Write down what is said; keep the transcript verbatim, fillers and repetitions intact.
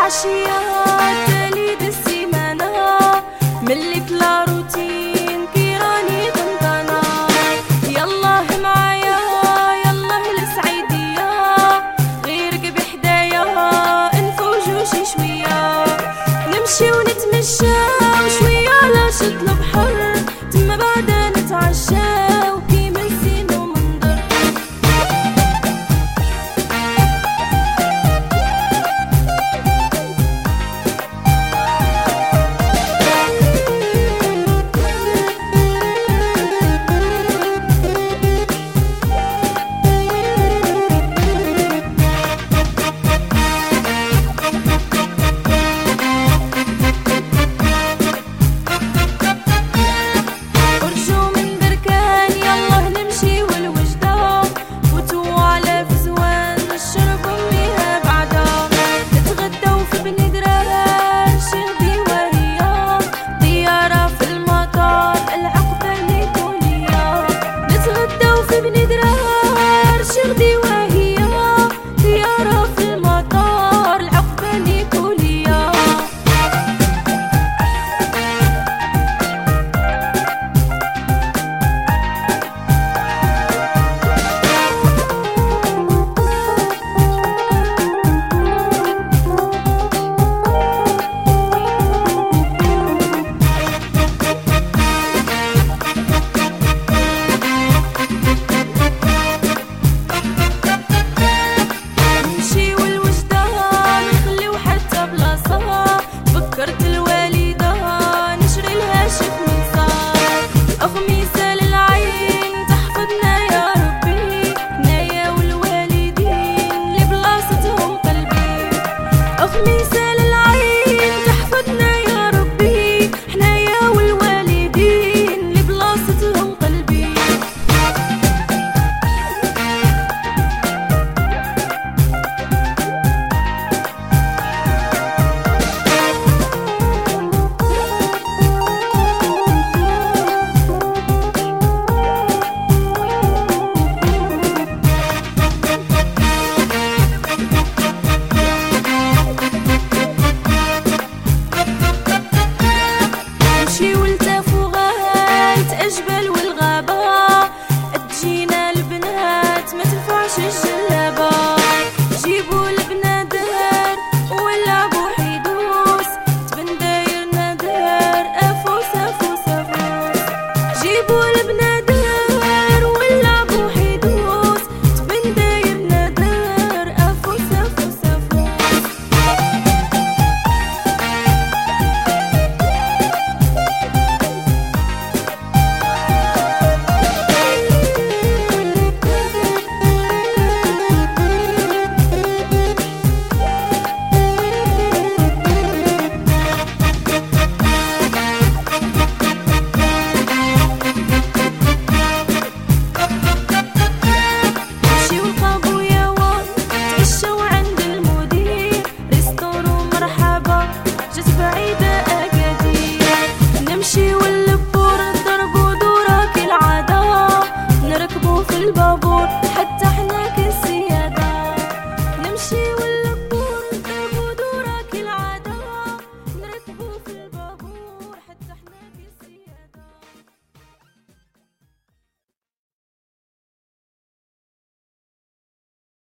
العشية تاليد السيمانة ملي كلا روتين كي راني طنطانة. يالله معايا يالله لسعيدية غيرك بحدايا نفوجو شي شوية نمشي ونتمشى وشوية على شط البحر تما بعدا نتعشى الجبل والغابة تجينا البنات ما تنفعش الجلابة جيبوا البنادر ولعبوا حيدوس تبن دايرنا دار افوس افوس افوس جيبوا البنادر ولعبوا حيدوس تبن دايرنا دار افوس افوس افوس. نمشي واللب